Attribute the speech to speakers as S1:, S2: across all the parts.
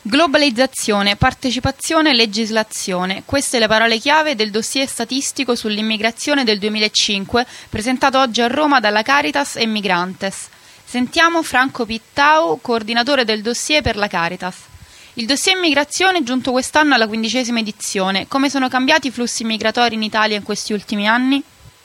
S1: Globalizzazione, partecipazione e legislazione. Queste le parole chiave del dossier statistico sull'immigrazione del 2005, presentato oggi a Roma dalla Caritas e Migrantes. Sentiamo Franco Pittau, coordinatore del dossier per la Caritas. Il dossier immigrazione è giunto quest'anno alla 15ª edizione. Come sono cambiati i flussi migratori in Italia in questi ultimi anni?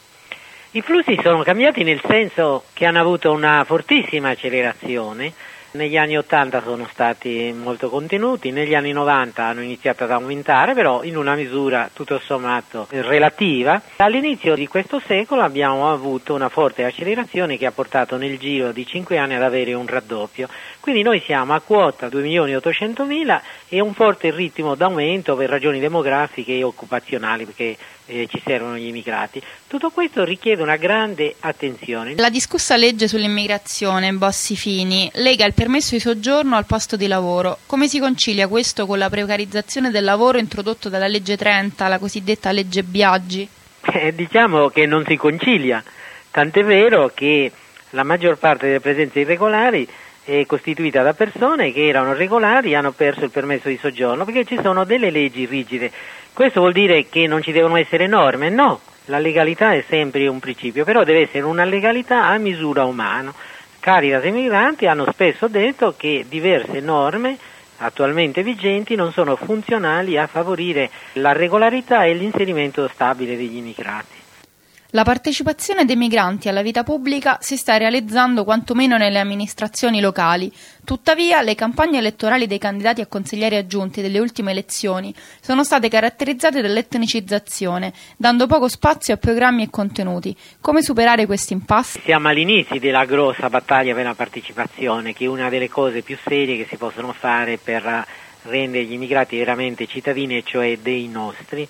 S2: I flussi sono cambiati nel senso che hanno avuto una fortissima accelerazione. Negli anni 80 sono stati molto contenuti, negli anni 90 hanno iniziato ad aumentare, però in una misura tutto sommato relativa. All'inizio di questo secolo abbiamo avuto una forte accelerazione che ha portato nel giro di 5 anni ad avere un raddoppio. Quindi noi siamo a quota 2.800.000 e un forte ritmo d'aumento per ragioni demografiche e occupazionali, perché ci servono gli immigrati. Tutto questo richiede una grande attenzione.
S1: La discussa legge sull'immigrazione Bossi-Fini lega il permesso di soggiorno al posto di lavoro. Come si concilia questo con la precarizzazione del lavoro introdotto dalla legge 30, la cosiddetta legge Biagi?
S2: Diciamo che non si concilia, tant'è vero che la maggior parte delle presenze irregolari è costituita da persone che erano regolari e hanno perso il permesso di soggiorno perché ci sono delle leggi rigide. Questo vuol dire che non ci devono essere norme? No, la legalità è sempre un principio, però deve essere una legalità a misura umana. Caritas e Migranti hanno spesso detto che diverse norme attualmente vigenti non sono funzionali a favorire la regolarità e l'inserimento stabile degli immigrati.
S1: La partecipazione dei migranti alla vita pubblica si sta realizzando quantomeno nelle amministrazioni locali. Tuttavia, le campagne elettorali dei candidati a consiglieri aggiunti delle ultime elezioni sono state caratterizzate dall'etnicizzazione, dando poco spazio a programmi e contenuti. Come superare questo impasse?
S2: Siamo all'inizio della grossa battaglia per la partecipazione, che è una delle cose più serie che si possono fare per rendere gli immigrati veramente cittadini, e cioè dei nostri.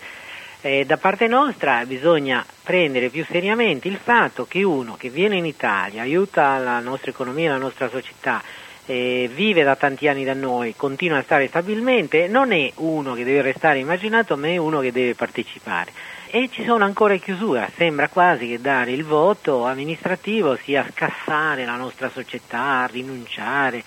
S2: Da parte nostra bisogna prendere più seriamente il fatto che uno che viene in Italia, aiuta la nostra economia, la nostra società, vive da tanti anni da noi, continua a stare stabilmente, non è uno che deve restare immaginato, ma è uno che deve partecipare. E ci sono ancora chiusure, sembra quasi che dare il voto amministrativo sia scassare la nostra società, rinunciare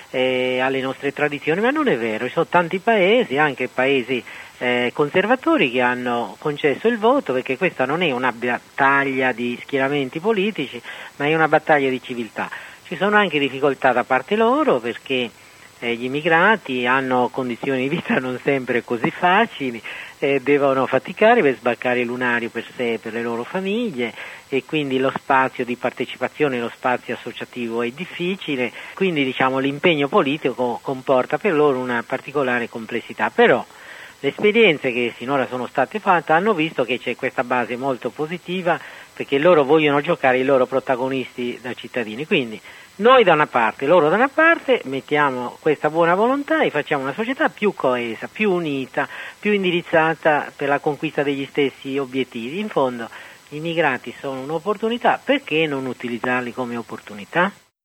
S2: alle nostre tradizioni, ma non è vero, ci sono tanti paesi, anche paesi conservatori, che hanno concesso il voto, perché questa non è una battaglia di schieramenti politici, ma è una battaglia di civiltà. Ci sono anche difficoltà da parte loro, perché gli immigrati hanno condizioni di vita non sempre così facili, devono faticare per sbarcare il lunario per sé e per le loro famiglie, e quindi lo spazio di partecipazione, lo spazio associativo è difficile, quindi diciamo l'impegno politico comporta per loro una particolare complessità. Però le esperienze che sinora sono state fatte hanno visto che c'è questa base molto positiva, perché loro vogliono giocare i loro protagonisti da cittadini. Quindi noi da una parte, loro da una parte, mettiamo questa buona volontà e facciamo una società più coesa, più unita, più indirizzata per la conquista degli stessi obiettivi. In fondo i migranti sono un'opportunità, perché non utilizzarli come opportunità?